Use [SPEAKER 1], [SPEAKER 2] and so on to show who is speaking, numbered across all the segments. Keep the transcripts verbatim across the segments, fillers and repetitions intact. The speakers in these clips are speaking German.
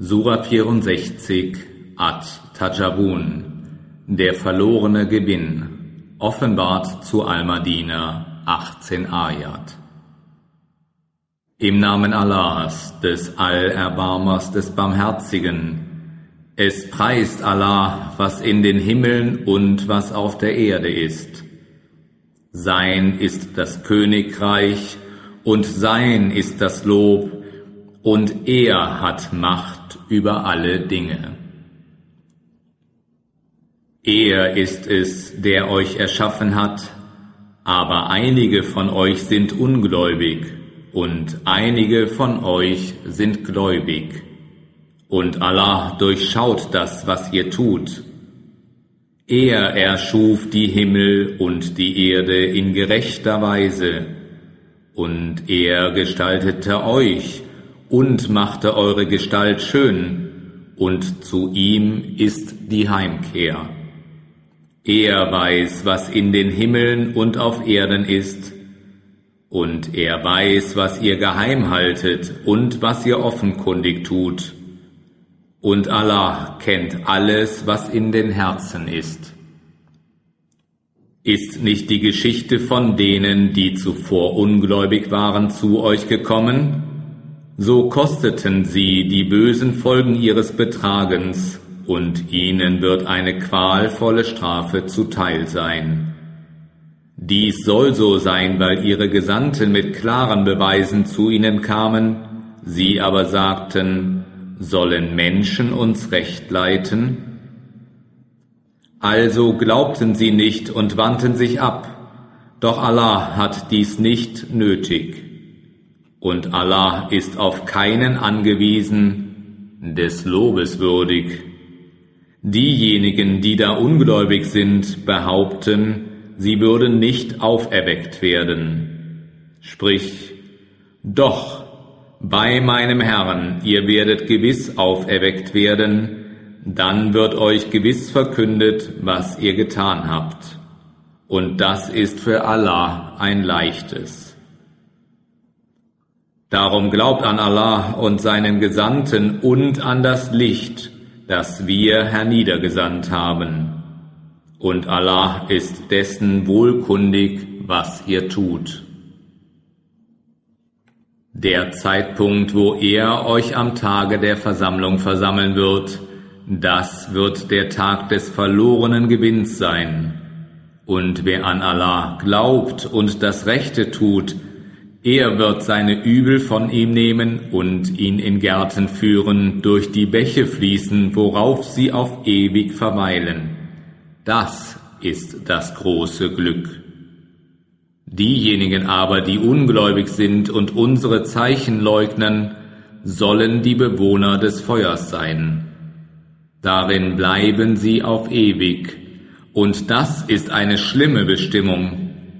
[SPEAKER 1] Sura vierundsechzig At-Tajabun, der verlorene Gewinn, offenbart zu Al-Madina, achtzehn Ayat. Im Namen Allahs, des Allerbarmers, des Barmherzigen. Es preist Allah, was in den Himmeln und was auf der Erde ist. Sein ist das Königreich und sein ist das Lob, und er hat Macht über alle Dinge. Er ist es, der euch erschaffen hat, aber einige von euch sind ungläubig und einige von euch sind gläubig. Und Allah durchschaut das, was ihr tut. Er erschuf die Himmel und die Erde in gerechter Weise, und er gestaltete euch und machte eure Gestalt schön, und zu ihm ist die Heimkehr. Er weiß, was in den Himmeln und auf Erden ist, und er weiß, was ihr geheim haltet und was ihr offenkundig tut. Und Allah kennt alles, was in den Herzen ist. Ist nicht die Geschichte von denen, die zuvor ungläubig waren, zu euch gekommen? So kosteten sie die bösen Folgen ihres Betragens, und ihnen wird eine qualvolle Strafe zuteil sein. Dies soll so sein, weil ihre Gesandten mit klaren Beweisen zu ihnen kamen, sie aber sagten: Sollen Menschen uns Recht leiten? Also glaubten sie nicht und wandten sich ab, doch Allah hat dies nicht nötig. Und Allah ist auf keinen angewiesen, des Lobes würdig. Diejenigen, die da ungläubig sind, behaupten, sie würden nicht auferweckt werden. Sprich: Doch, bei meinem Herrn, ihr werdet gewiss auferweckt werden, dann wird euch gewiss verkündet, was ihr getan habt. Und das ist für Allah ein leichtes. Darum glaubt an Allah und seinen Gesandten und an das Licht, das wir herniedergesandt haben. Und Allah ist dessen wohlkundig, was ihr tut. Der Zeitpunkt, wo er euch am Tage der Versammlung versammeln wird, das wird der Tag des verlorenen Gewinns sein. Und wer an Allah glaubt und das Rechte tut, er wird seine Übel von ihm nehmen und ihn in Gärten führen, durch die Bäche fließen, worauf sie auf ewig verweilen. Das ist das große Glück. Diejenigen aber, die ungläubig sind und unsere Zeichen leugnen, sollen die Bewohner des Feuers sein. Darin bleiben sie auf ewig, und das ist eine schlimme Bestimmung.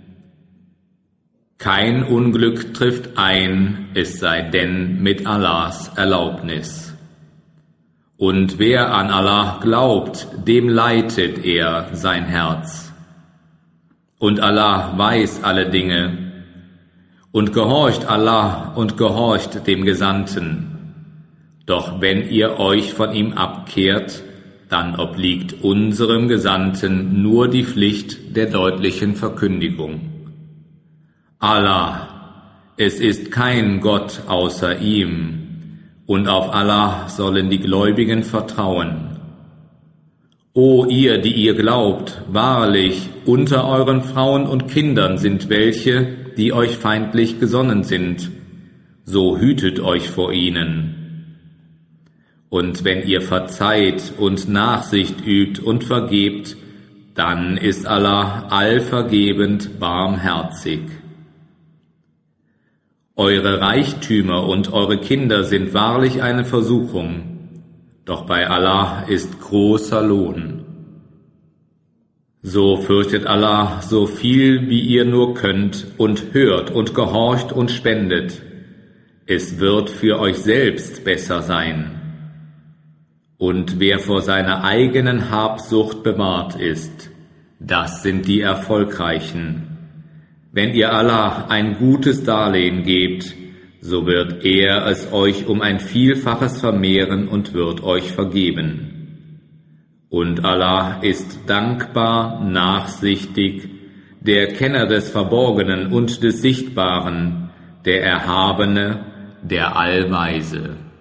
[SPEAKER 1] Kein Unglück trifft ein, es sei denn mit Allahs Erlaubnis. Und wer an Allah glaubt, dem leitet er sein Herz. Und Allah weiß alle Dinge. Und gehorcht Allah und gehorcht dem Gesandten. Doch wenn ihr euch von ihm abkehrt, dann obliegt unserem Gesandten nur die Pflicht der deutlichen Verkündigung. Allah, es ist kein Gott außer ihm, und auf Allah sollen die Gläubigen vertrauen. O ihr, die ihr glaubt, wahrlich, unter euren Frauen und Kindern sind welche, die euch feindlich gesonnen sind, so hütet euch vor ihnen. Und wenn ihr verzeiht und Nachsicht übt und vergebt, dann ist Allah allvergebend barmherzig. Eure Reichtümer und eure Kinder sind wahrlich eine Versuchung, doch bei Allah ist großer Lohn. So fürchtet Allah so viel, wie ihr nur könnt, und hört und gehorcht und spendet. Es wird für euch selbst besser sein. Und wer vor seiner eigenen Habsucht bewahrt ist, das sind die Erfolgreichen. Wenn ihr Allah ein gutes Darlehen gebt, so wird er es euch um ein Vielfaches vermehren und wird euch vergeben. Und Allah ist dankbar, nachsichtig, der Kenner des Verborgenen und des Sichtbaren, der Erhabene, der Allweise.